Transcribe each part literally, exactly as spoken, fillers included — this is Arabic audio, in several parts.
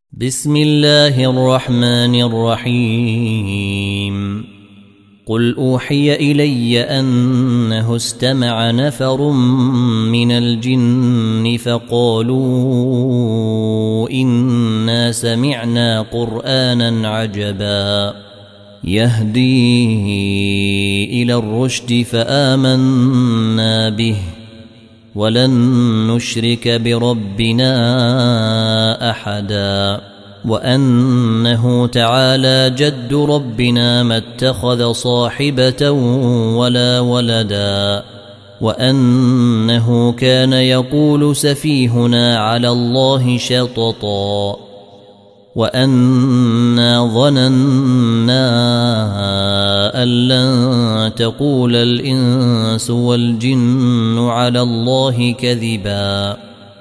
بسم الله الرحمن الرحيم قل أوحي إلي أنه استمع نفر من الجن فقالوا إنا سمعنا قرآنا عجبا يهدي إلى الرشد فآمنا به ولن نشرك بربنا أحدا وأنه تعالى جد ربنا ما اتخذ صاحبة ولا ولدا وأنه كان يقول سفيهنا على الله شططا وأنا ظننا أن لن تقول الإنس والجن على الله كذبا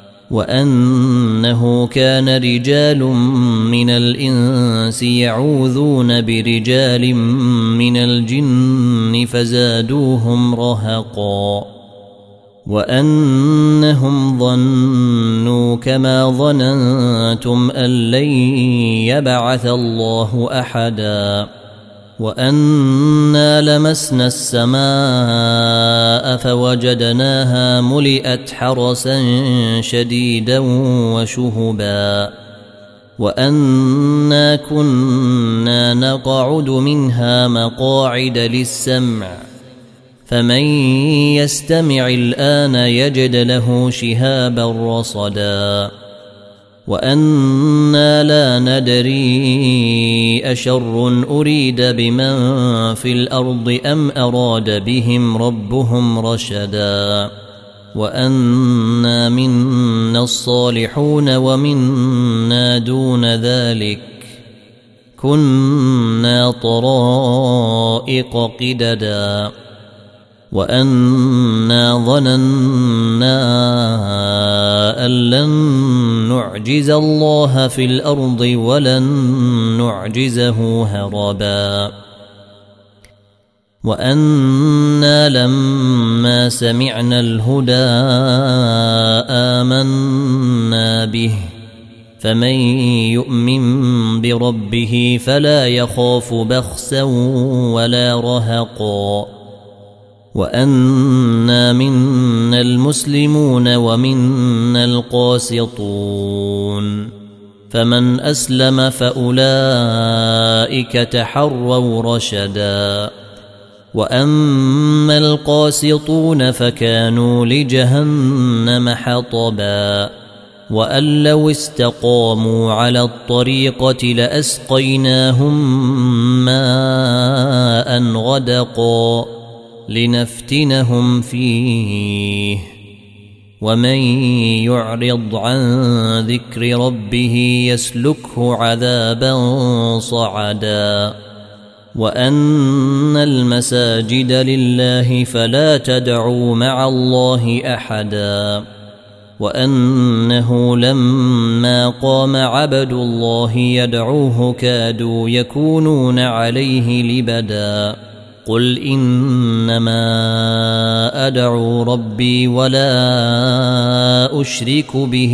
وأنه كان رجال من الإنس يعوذون برجال من الجن فزادوهم رهقا وأنهم ظنوا كما ظننتم أن لن يبعث الله أحدا وأنا لمسنا السماء فوجدناها ملئت حرسا شديدا وشهبا وأنا كنا نقعد منها مقاعد للسمع فمن يستمع الآن يجد له شهابا رصدا وأنا لا ندري أشر أريد بمن في الأرض أم أراد بهم ربهم رشدا وأنا منا الصالحون ومنا دون ذلك كنا طرائق قددا وأنا ظننا أن لن نعجز الله في الأرض ولن نعجزه هربا وأنا لما سمعنا الهدى آمنا به فمن يؤمن بربه فلا يخاف بخسا ولا رهقا وأنا منا المسلمون ومنا القاسطون فمن أسلم فأولئك تحروا رشدا وأما القاسطون فكانوا لجهنم حطبا وأن لو استقاموا على الطريقة لأسقيناهم ماء غدقا لنفتنهم فيه ومن يعرض عن ذكر ربه يسلكه عذابا صعدا وأن المساجد لله فلا تدعوا مع الله أحدا وأنه لما قام عبد الله يدعوه كادوا يكونون عليه لبدا قل إنما أدعو ربي ولا أشرك به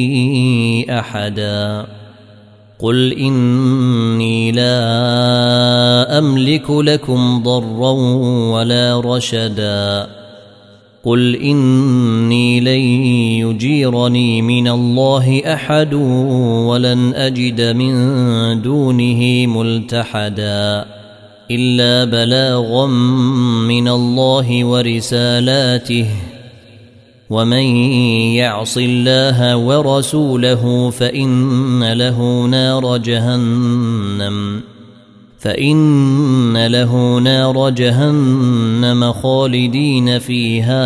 أحدا قل إني لا أملك لكم ضرا ولا رشدا قل إني لن يجيرني من الله أحد ولن أجد من دونه ملتحدا إلا بلاغا من الله ورسالاته ومن يعص الله ورسوله فإن له نار جهنم فإن له نار جهنم خالدين فيها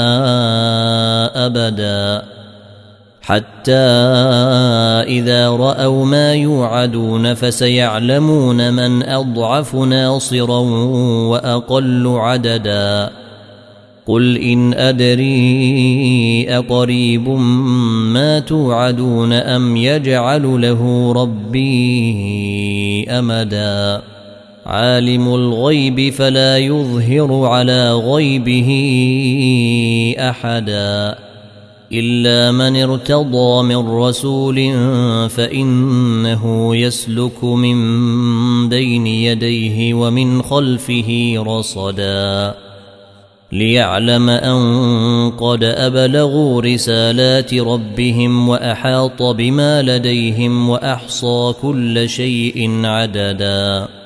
أبدا حتى إذا رأوا ما يوعدون فسيعلمون من أضعف ناصرا وأقل عددا قل إن أدري أقريب ما توعدون أم يجعل له ربي أمدا عالم الغيب فلا يظهر على غيبه أحدا إلا من ارتضى من رسول فإنه يسلك من بين يديه ومن خلفه رصدا ليعلم أن قد أبلغوا رسالات ربهم وأحاط بما لديهم وأحصى كل شيء عددا.